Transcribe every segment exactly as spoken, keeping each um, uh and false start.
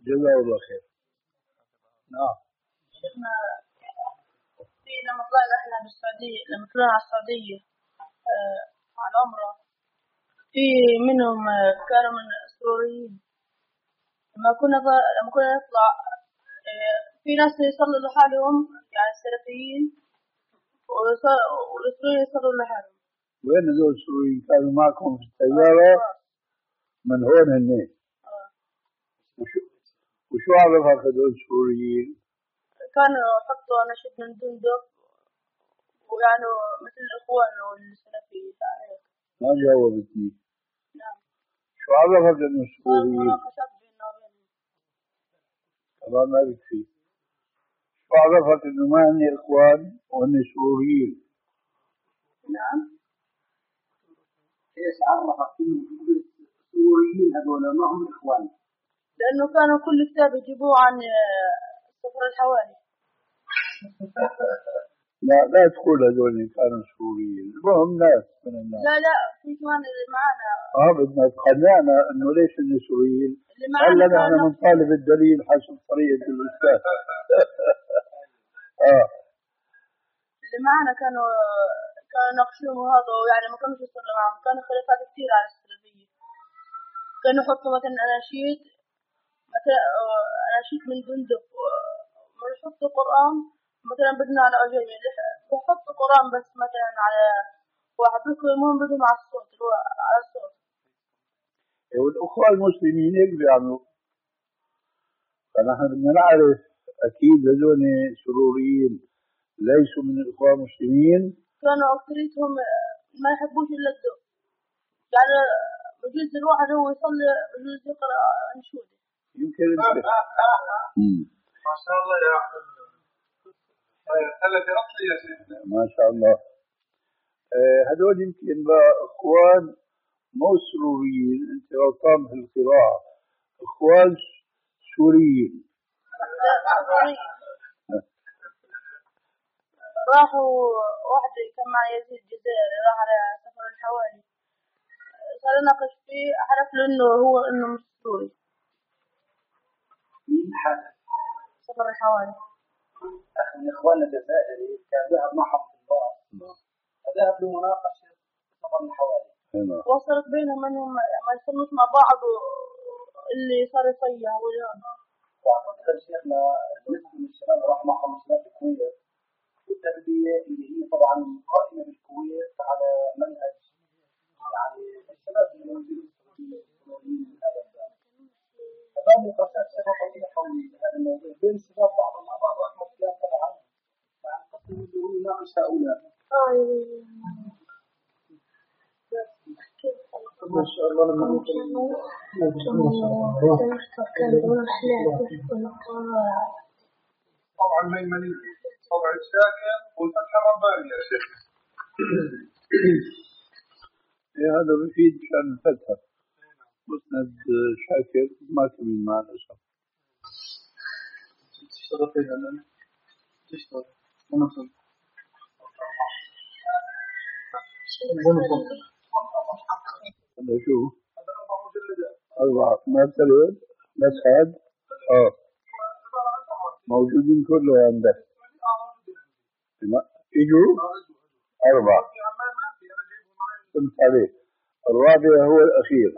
جزاه الله خير. نعم. شيخنا في لما طلعنا احنا بالسعودية، لما طلعنا على السعودية آه على العمرة، في منهم آه كانوا من السوريين. لما كنا لما كنا نطلع آه في ناس يصلوا لحالهم يعني السلفيين، والسوريين يصلوا لحالهم. وين هذول السوريين كانوا معكم في السيارة؟ من هون هني؟ آه. وشو وشو عرفك هذول السوريين؟ كانوا يحطوا نشيد من دندق ويعني مثل الإخوان والسلفيين. ما جاوبتني. نعم. شو عرفك انه السوريين؟ مناقشات بيننا وبينهم. طبعا ما بكفي. شو عرفك انه ما هن اخوان وهن سوريين؟ نعم. ايش عرفك انه السوريين هذول ما هم اخوان؟ لأنه كانوا كل كتاب يجيبوه عن سفر الحوالي. لا لا تقول هذول كانوا سوريين، المهم ناس من الناس. لا لا في كمان اللي معنا. اه بدنا تقنعنا انه ليش هن سوريين؟ اللي معنا هلا نحن بنطالب الدليل حسب طريقة الاستاذ. اه اللي معنا كانوا كانوا يناقشون وهذا، يعني ما كانوش يصلوا معهم، كانوا خلافات كثير على السلفية. كانوا يحطوا مثلا أناشيد، مثلا أناشيد من بندق، ويحطوا قرآن مثلا بدنا على أجنبي، بحطوا قرآن بس مثلا على واحد بيكون بدهم على الصوت، هو على الصوت. والأخوة المسلمين هيك بيعملوا. فنحن بدنا نعرف أكيد هذول سروريين ليسوا من الأخوة المسلمين. كانوا أكثريتهم ما يحبوش إلا الذوق، يعني بجوز الواحد هو يصلي بجوز يقرأ أنشودة. يمكن ما شاء الله يا أخي. الذي أصلي يا سيدنا. ما شاء الله. هذول يمكن بقى إخوان مو سروريين، أنت غلطان في القراءة، إخوان سوريين. راحوا واحد كان مع يزيد الجزائري راح على سفر الحوالي، صار يناقش فيه، عرف له إنه هو إنه مش سوري. مين حدث؟ سفر الحوالي. أخي من إخواننا الجزائري كان ذهب معهم في الباص، فذهب لمناقشة سفر الحوالي. وصلت بينهم أنهم ما يصلوش مع بعض، واللي صار يصيح وجهه. وأعتقد شيخنا نسبة من الشباب راح معهم شباب الكويت، والتربية اللي هي طبعا قائمة بالكويت على منهج يعني الشباب اللي موجودين في هذا الباب. فبعض النقاشات شباب طويلة حول هذا الموضوع بين الشباب بعضهم مع بعض، وأحمد كلام طبعا مع القسم اللي هو يناقش هؤلاء. ما شاء الله لما طبعا ميمني طبع الشاكر والفتح الرباني يا شيخ. هذا بفيد شأن الفتح. مسند شاكر ما كمل مع الأسف. تشتغل فيها لنا؟ تشتغل ونصل ونصل هذا شو؟ أربعة ما تلون بس هاد آه موجودين كله عندك. إجوا أربعة كنت عليه، الرابع هو الأخير.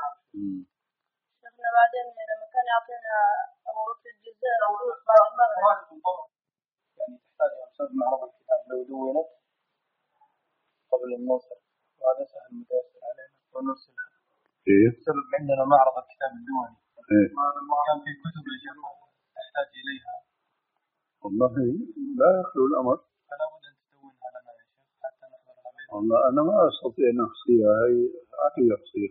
شفنا بعدين لما كان يعطينا أبو بكر الجزائر وروح بعد مرة يعني تحتاج يا أستاذ معرض الكتاب لو دونت قبل النصر، وهذا سهل متيسر علينا ونرسلها. إيه؟ سبب عندنا معرض الكتاب الدولي. إيه؟ كان في كتب يا نحتاج إليها. والله لا يخلو الأمر. فلا بد أن تدونها لنا يا شيخ حتى نحضرها بيننا. والله أنا ما أستطيع أن أحصيها، هي عقلي أحصيها.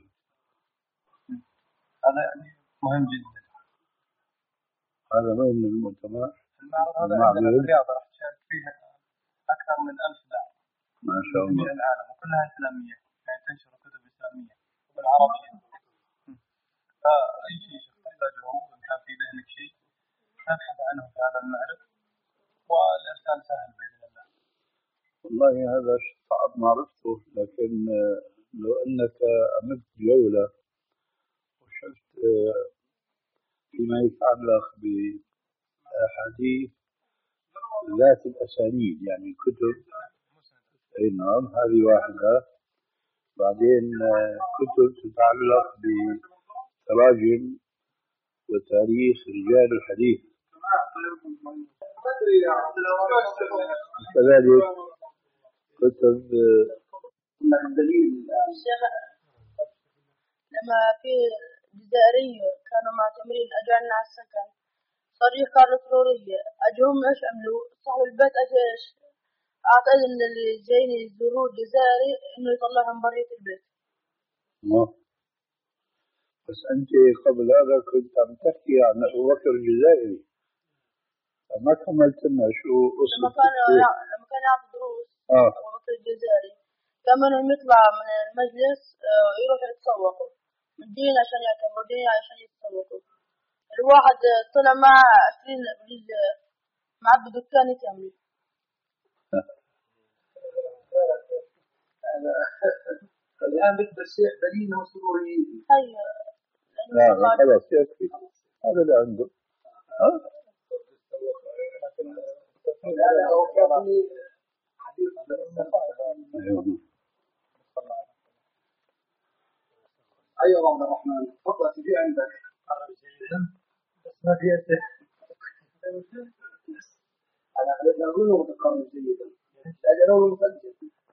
هذا يعني مهم جدا. هذا نوع من المؤتمر. المعرض هذا عندنا في الرياض راح تشارك فيها أكثر من ألف داعم. ما شاء الله. من العالم وكلها إسلامية، يعني تنشر كتب إسلامية بالعربية. فأي شيء تحتاجه إن كان في ذهنك شيء نبحث عنه في هذا المعرض والإرسال سهل بإذن الله. والله هذا صعب معرفته، لكن لو أنك عملت جولة وشفت فيما يتعلق بأحاديث ذات الأسانيد، يعني كتب. أي نعم، هذه واحدة. بعدين كتب تتعلق بتراجم وتاريخ رجال الحديث، كذلك كتب الدليل. لما في الجزائرية كانوا معتمرين أجوا عنا على السكن، صار قالوا ضرورية أجوهم إيش عملوا؟ صاحب البيت أجا إيش؟ أعطى إذن اللي جايين يزوروا الجزائري إنه يطلعهم برية البيت. ما. بس أنت قبل هذا كنت عم تحكي عن أبو بكر الجزائري، ما كملت لنا شو قصة. لما كان لما كان يعطي دروس آه. أبو بكر الجزائري كان منهم يطلع من المجلس يروح يتسوقوا من دين عشان يعتمروا دين عشان يتسوقوا. الواحد طلع مع عشرين مع بدكان كامل. الآن بدأ الشيخ دليل وسروري. هيا. لا خلاص يكفي هذا اللي عنده. ها؟ هذا هو كافي حديث. أيوة عبد الرحمن، تفضل في عندك. بس ما في أسئلة. أنا أنا أقول له تقرر جيدا. لكن هو مسجل.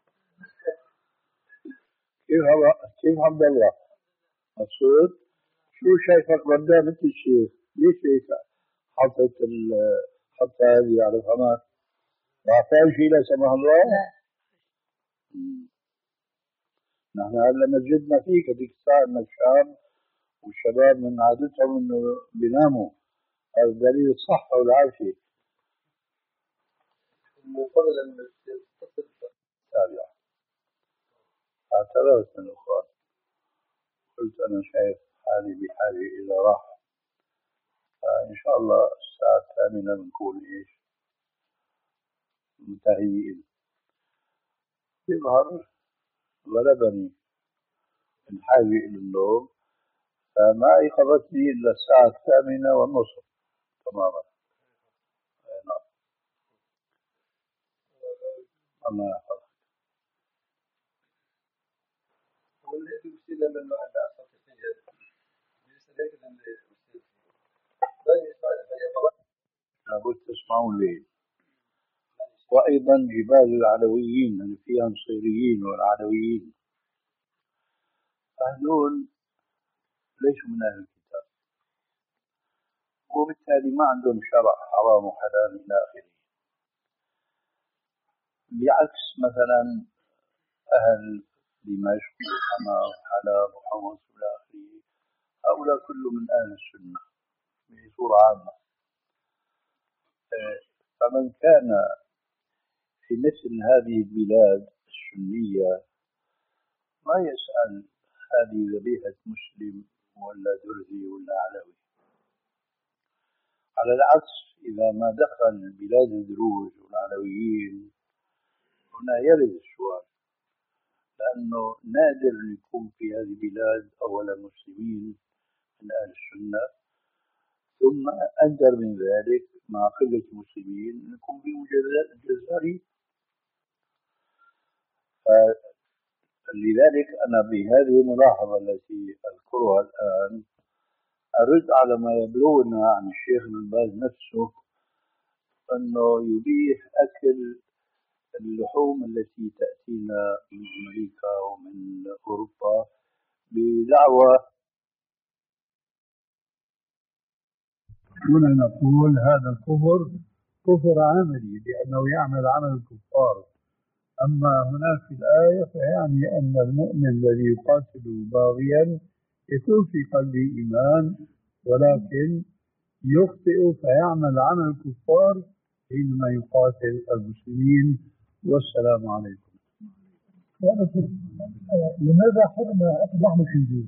كيف هذا؟ كيف عبد الله؟ مقصود شو شايفك قدام انت الشيخ؟ ليش هيك حطت الحطة هذه على القمر؟ ما فيها شيء لا سمح الله؟ لا. نحن هلا مسجدنا فيك هذيك الساعة من الشام، والشباب من عادتهم انه بيناموا. هذا دليل الصحة والعافية. مفضل أن تتصل السابعة اعتذرت من الأخوان، قلت أنا شايف حالي بحاجة إلى راحة، فإن شاء الله الساعة الثامنة بنكون إيش منتهيين. يظهر غلبني من حاجة إلى النوم، فما أيقظتني إلا الساعة الثامنة والنصف تماما. نعم. الله يحفظك. والذي يرسل من بعد عصر الحجاز يرسل لابد تسمعوا الليل. وأيضا جبال العلويين اللي فيها نصيريين والعلويين، هذول ليسوا من أهل الكتاب، وبالتالي ما عندهم شرع حرام وحلال إلى آخره، بعكس مثلا أهل دمشق وحما وحلب وحمص إلى آخره. هؤلاء كله من أهل السنة بصورة عامة. فمن كان في مثل هذه البلاد السنية ما يسأل هذه ذبيحة مسلم ولا درزي ولا علوي. على العكس، إذا ما دخل بلاد الدروز والعلويين هنا يرد السؤال، لأنه نادر أن يكون في هذه البلاد أولا مسلمين من أهل السنة، ثم أندر من ذلك مع قلة المسلمين يكون فيهم جزائري. لذلك أنا بهذه الملاحظة التي أذكرها الآن أرد على ما يبلغنا عن الشيخ بن باز نفسه، أنه يبيح أكل اللحوم التي تأتينا من أمريكا ومن أوروبا بدعوى. هنا نقول هذا الكفر كفر عملي لأنه يعمل عمل الكفار. أما هناك في الآية فيعني أن المؤمن الذي يقاتل باغيا يكون في قلبه إيمان، ولكن يخطئ فيعمل عمل الكفار حينما يقاتل المسلمين. والسلام عليكم. لماذا حرم لحم الخنزير؟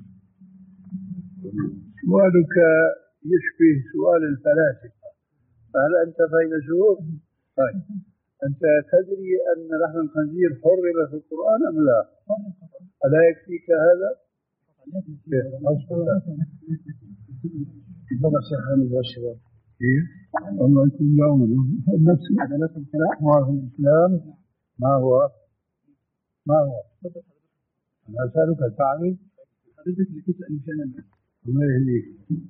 سؤالك يشبه سؤال الفلاسفة، فهل أنت فيلسوف؟ طيب، أنت تدري أن لحم الخنزير حرم في القرآن أم لا؟ ألا يكفيك هذا؟ تفضل شيخ غني والشباب. كيف؟ الله يكون بعونه. نفس عدالة الخلاف ما في الإسلام ما هو ما هو أنا أسألك تعرف حضرتك اللي تسأل مشان الناس. الله يهديك.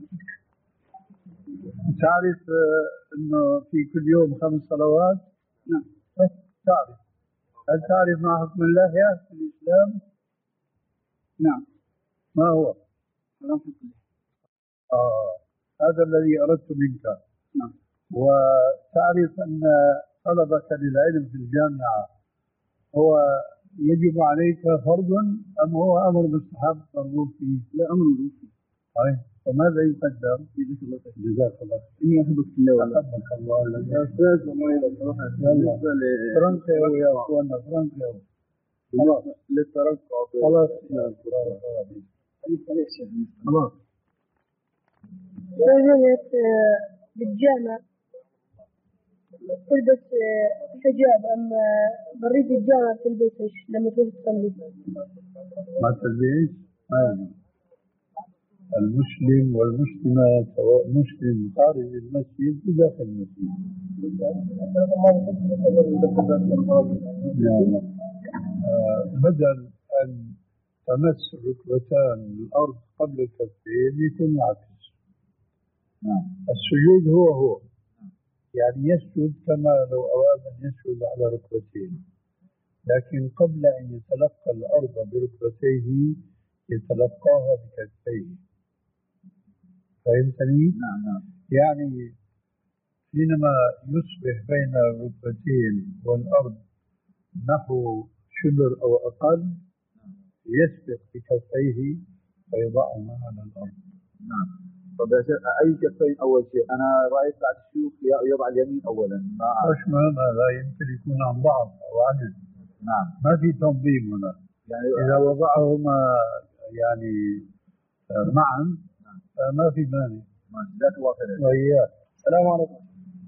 تعرف أنه في كل يوم خمس صلوات؟ نعم. تعرف. هل تعرف ما حكم اللحية في الإسلام؟ نعم. ما هو؟ حرام حكم. آه هذا الذي أردت منك. نعم. وتعرف أن طلبك للعلم في الجامعة هو يجب عليك فرض أم هو أمر مستحب مرغوب فيه؟ لا، أمر مرغوب فيه. طيب فماذا يقدم؟ جزاك الله خير. جزاك الله خير. إني أحبك في الله والله. أحبك الله. يا أستاذ والله لو سمحت. بالنسبة ل فرنسا يا أخوانا فرنسا. خلاص للترقع. خلاص خلاص. رجلت بالجامع تلبس حجاب، أما بريد الجامع تلبسش لما تروح تصلي. ما تلبس ما يجوز. المسلم والمسلمة سواء مسلم خارج المسجد وداخل المسجد. بدل أن تمس ركبتان الأرض قبل الكفين يكون العكس. السجود هو هو يعني يسجد كما لو أراد أن يسجد على ركبتين، لكن قبل أن يتلقى الأرض بركبتيه يتلقاها بكفيه. فهمتني؟ نعم نعم. يعني حينما يصبح بين الركبتين والأرض نحو شبر أو أقل يسبق بكفيه فيضعهما على الأرض. نعم. طب يا شيخ أي كفين أول شيء؟ أنا رأيت بعد الشيوخ يضع اليمين أولا. مش مهم هذا، يمكن يكون عن ضعف أو عجز. نعم. ما في تنظيم هنا. يعني إذا وضعهما يعني معا ما في مانع. جزاك الله خير. وإياك. السلام عليكم.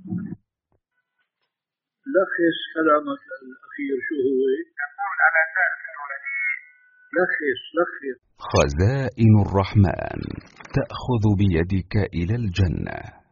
لخص كلامك الأخير شو هو؟ يقول على أساس لخص لخص. خزائن الرحمن تأخذ بيدك إلى الجنة.